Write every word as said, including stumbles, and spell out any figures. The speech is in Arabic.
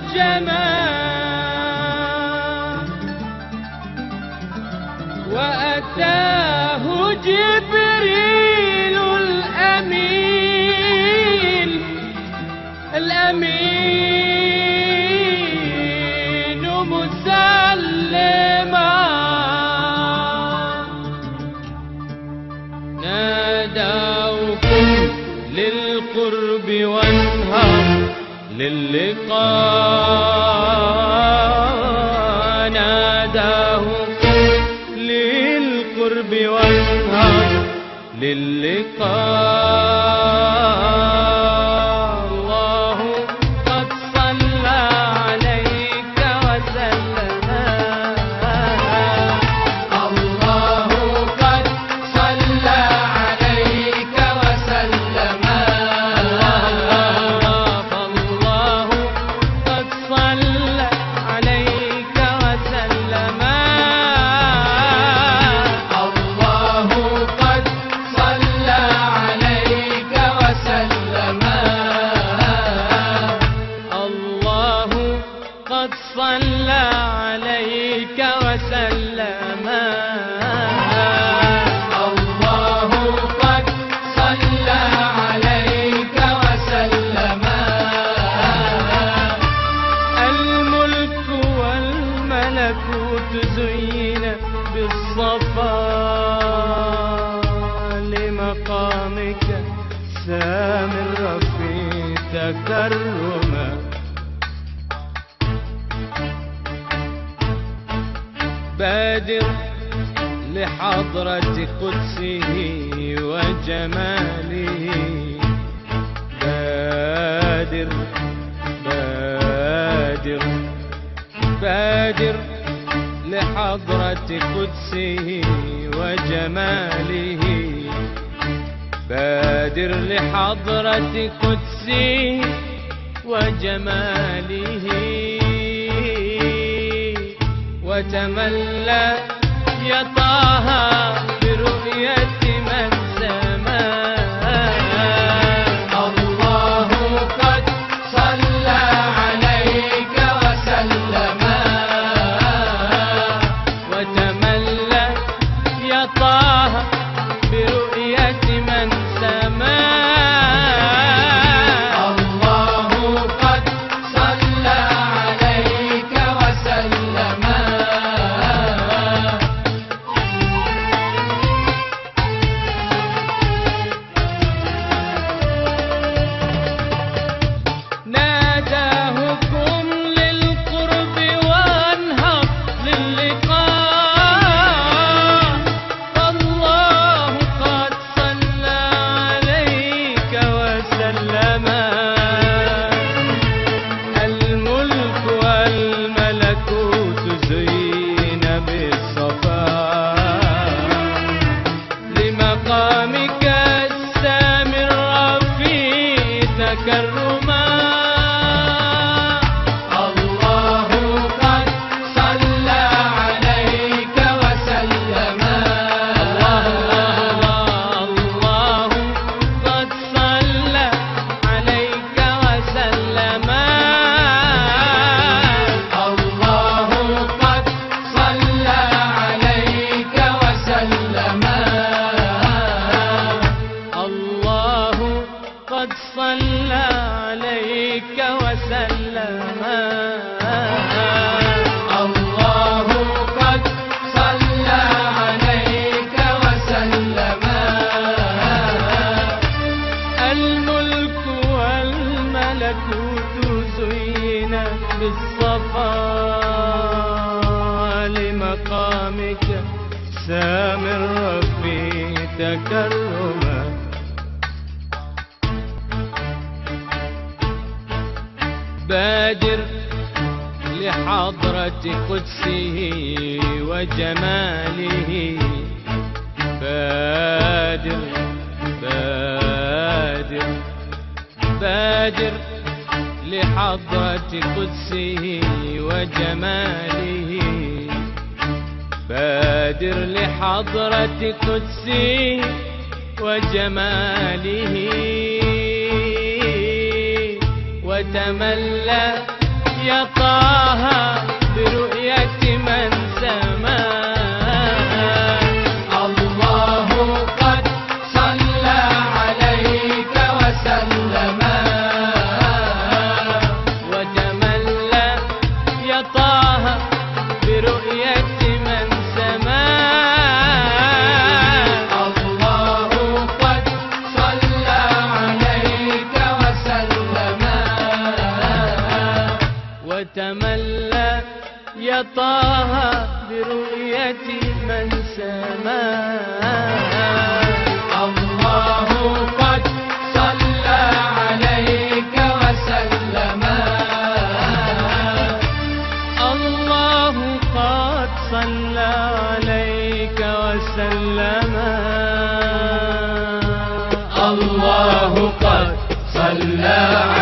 الجمال وأتاه جبريل الأمين الأمين مسلما نادوكم للقرب وانهر للقاء ناداهم للقرب وانهر للقاء الله قد صلى عليك وسلم الله قد صلى عليك وسلم صلى عليك وسلم الله قد صلى عليك وسلم الملك والملكوت زين بالصفا لمقامك سامر في تكرما بادر لحضرة قدسه وجماله بادر بادر بادر لحضرة قدسه وجماله بادر لحضرة قدسه وجماله وتملى يا طه برؤية من سماه الله قد صلى عليك وسلم وتملى يا طه برؤية من سماه الله قد صلى عليك وسلم صلى عليك وسلم الله قد صلى عليك وسلم الملك والملكوت زين بالصفا لمقامك سامر في تكرما بادر لحضرة قدسه وجماله بادر بادر بادر لحضرة قدسه وجماله بادر لحضرة قدسه وجماله وتملى يا طه برؤية من سما. الله قد صلى عليك وسلم وتملى يا طه برؤية من سما. الله قد صلى عليك وسلم وتملى يا طه برؤية من سما. الله قد صلى عليك وسلم الله قد صلى عليك وسلم. الله قد صلى